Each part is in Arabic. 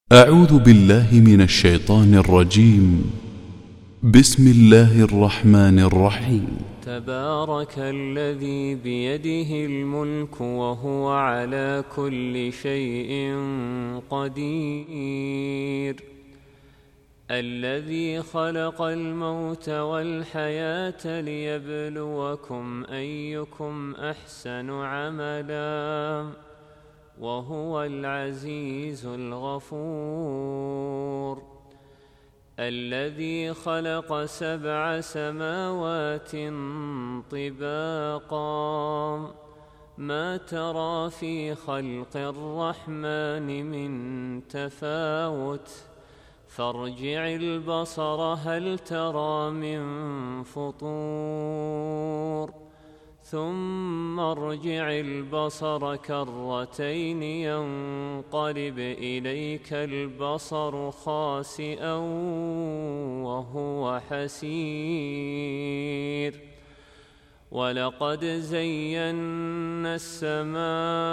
أعوذ بالله من الشيطان الرجيم. بسم الله الرحمن الرحيم. تبارك الذي بيده الملك وهو على كل شيء قدير، الذي خلق الموت والحياة ليبلوكم أيكم أحسن عملا، وهو العزيز الغفور، الذي خلق 7 سماوات طباقا، ما ترى في خلق الرحمن من تفاوت، فارجع البصر هل ترى من فطور، ثم ارجع البصر كرتين ينقلب إليك البصر خاسئا وهو حسير، ولقد زينا السماء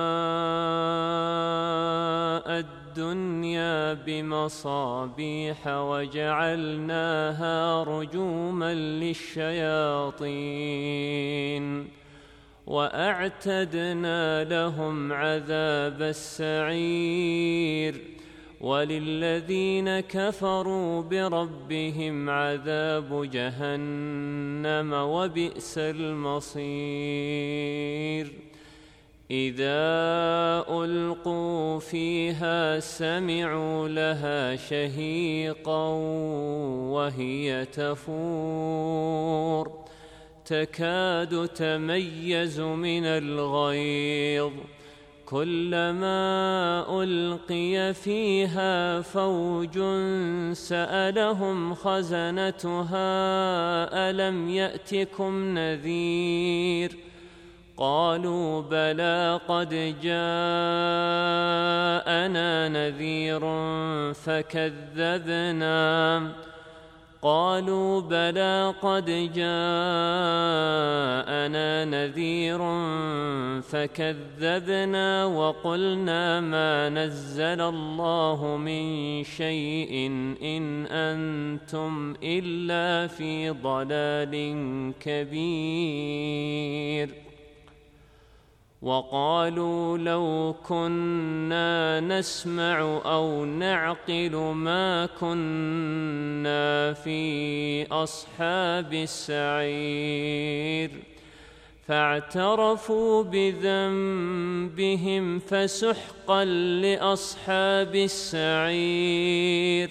الدنيا بمصابيح وجعلناها رجوما للشياطين، وأعتدنا لهم عذاب السعير، وللذين كفروا بربهم عذاب جهنم وبئس المصير. إذا ألقوا فيها سمعوا لها شهيقا وهي تفور، تكاد تميز من الغيظ، كلما ألقي فيها فوج سألهم خزنتها ألم يأتكم نذير، قالوا بلى قد جاءنا نذير فكذبنا وقلنا ما نزل الله من شيء إن أنتم إلا في ضلال كبير. وقالوا لو كنا نسمع أو نعقل ما كنا في أصحاب السعير، فاعترفوا بذنبهم فسحقا لأصحاب السعير.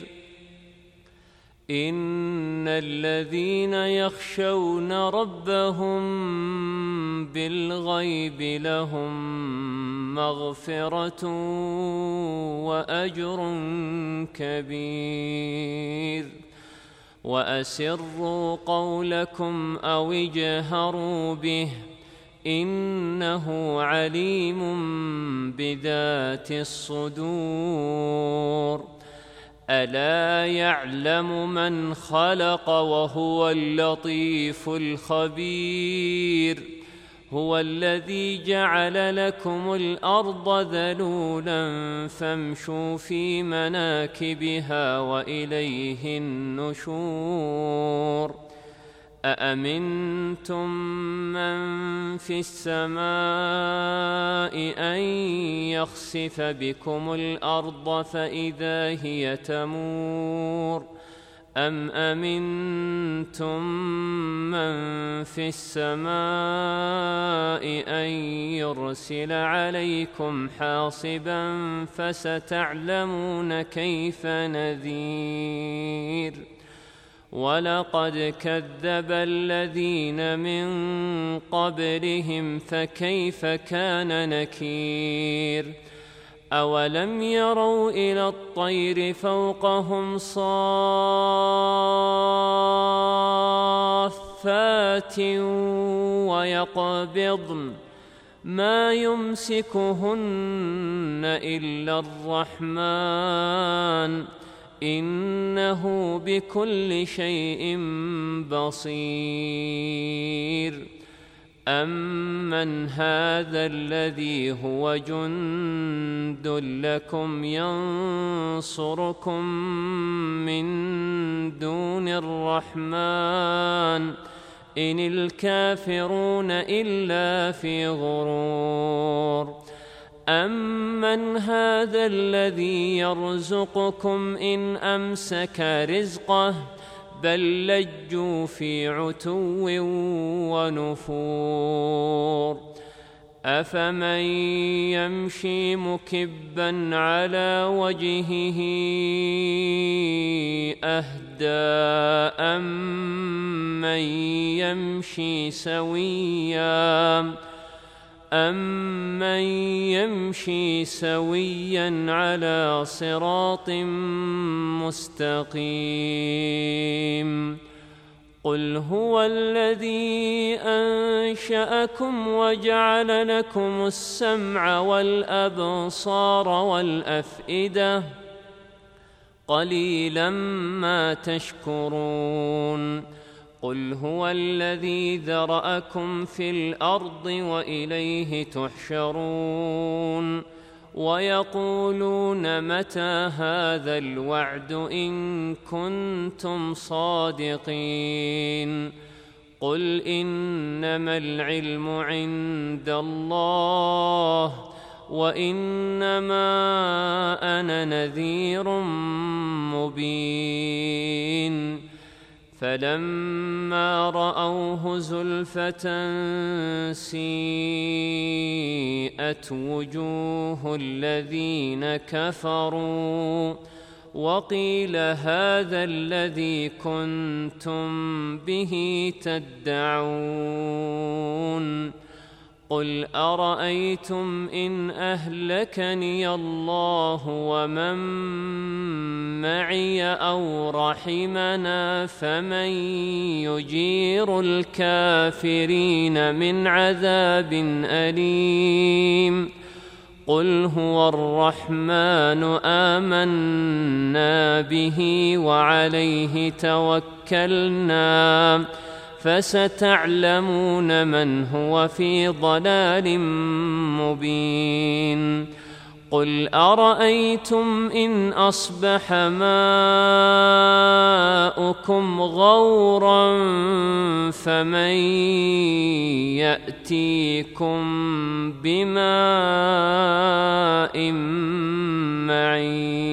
إن الذين يخشون ربهم بالغيب لهم مغفرة وأجر كبير. وأسروا قولكم أو اجهروا به إنه عليم بذات الصدور. ألا يعلم من خلق وهو اللطيف الخبير. هو الذي جعل لكم الأرض ذلولا فامشوا في مناكبها وإليه النشور. أأمنتم من في السماء أن يخسف بكم الأرض فإذا هي تمور، أم أمنتم من في السماء أن يرسل عليكم حاصبا فستعلمون كيف نذير. ولقد كذب الذين من قبلهم فكيف كان نكير. أولم يروا إلى الطير فوقهم صافات ويقبضن ما يمسكهن إلا الرحمن إنه بكل شيء بصير. أَمَّنْ هَذَا الَّذِي هُوَ جُندٌ لَكُمْ يَنصُرُكُم مِّن دُونِ الرَّحْمَٰنِ إِنِ الْكَافِرُونَ إِلَّا فِي غُرُورٍ أَمَّنْ هَذَا الَّذِي يَرْزُقُكُمْ إِنْ أَمْسَكَ رِزْقَهُ بَل لَّجُّوا فِي عُتُوٍّ وَنُفُورٍ أَفَمَن يَمْشِي مُكِبًّا عَلَىٰ وَجْهِهِ أَهْدَىٰ أَمَّن يَمْشِي سَوِيًّا عَلَىٰ صِرَاطٍ مُّسْتَقِيمٍ قُلْ هُوَ الَّذِي أَنشَأَكُمْ وَجَعَلَ لَكُمُ السَّمْعَ وَالْأَبْصَارَ وَالْأَفْئِدَةَ قَلِيلًا مَّا تَشْكُرُونَ قُلْ هُوَ الَّذِي ذَرَأَكُمْ فِي الْأَرْضِ وَإِلَيْهِ تُحْشَرُونَ وَيَقُولُونَ مَتَىٰ هَٰذَا الْوَعْدُ إِن كُنتُمْ صَادِقِينَ قُلْ إِنَّمَا الْعِلْمُ عِندَ اللَّهِ وَإِنَّمَا أَنَا نَذِيرٌ مُّبِينٌ فَلَمَّا رَأَوْهُ زُلْفَةً سِيئَتْ وُجُوهُ الَّذِينَ كَفَرُوا وَقِيلَ هَٰذَا الَّذِي كُنتُم بِهِ تَدَّعُونَ قُلْ أَرَأَيْتُمْ إِنْ أَهْلَكَنِيَ اللَّهُ وَمَن مَّعِيَ أَوْ رَحِمَنَا فَمَن يُجِيرُ الْكَافِرِينَ مِنْ عَذَابٍ أَلِيمٍ قُلْ هُوَ الرَّحْمَٰنُ آمَنَّا بِهِ وَعَلَيْهِ تَوَكَّلْنَا فَسَتَعْلَمُونَ مَنْ هُوَ فِي ضَلَالٍ مُّبِينٍ قُلْ أَرَأَيْتُمْ إِنْ أَصْبَحَ مَاؤُكُمْ غَوْرًا فَمَن يَأْتِيكُم بِمَاءٍ مَّعِينٍ